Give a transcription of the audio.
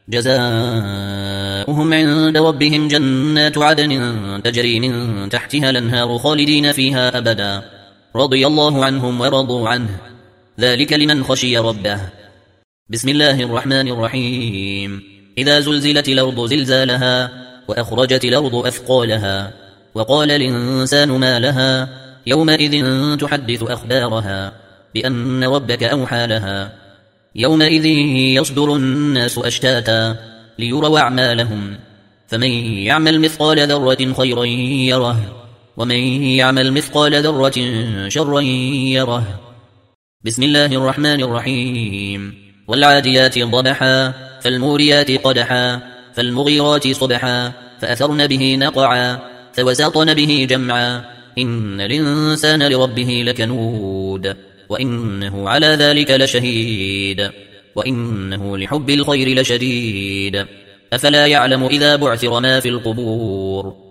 جزاؤهم عند ربهم جنات عدن تجري من تحتها الأنهار خالدين فيها أبدا رضي الله عنهم ورضوا عنه ذلك لمن خشي ربه. بسم الله الرحمن الرحيم. إذا زلزلت الأرض زلزالها وأخرجت الأرض أثقالها وقال الإنسان ما لها يومئذ تحدث أخبارها بأن ربك أوحى لها يومئذ يصدر الناس أشتاتا ليروا أعمالهم فمن يعمل مثقال ذرة خيرا يره ومن يعمل مثقال ذرة شرا يره. بسم الله الرحمن الرحيم. والعاديات ضبحا فالموريات قدحا فالمغيرات صبحا فأثرن به نقعا فوسطن به جمعا إن الإنسان لربه لكنود وإنه على ذلك لشهيد وإنه لحب الخير لشديد. أفلا يعلم إذا بعثر ما في القبور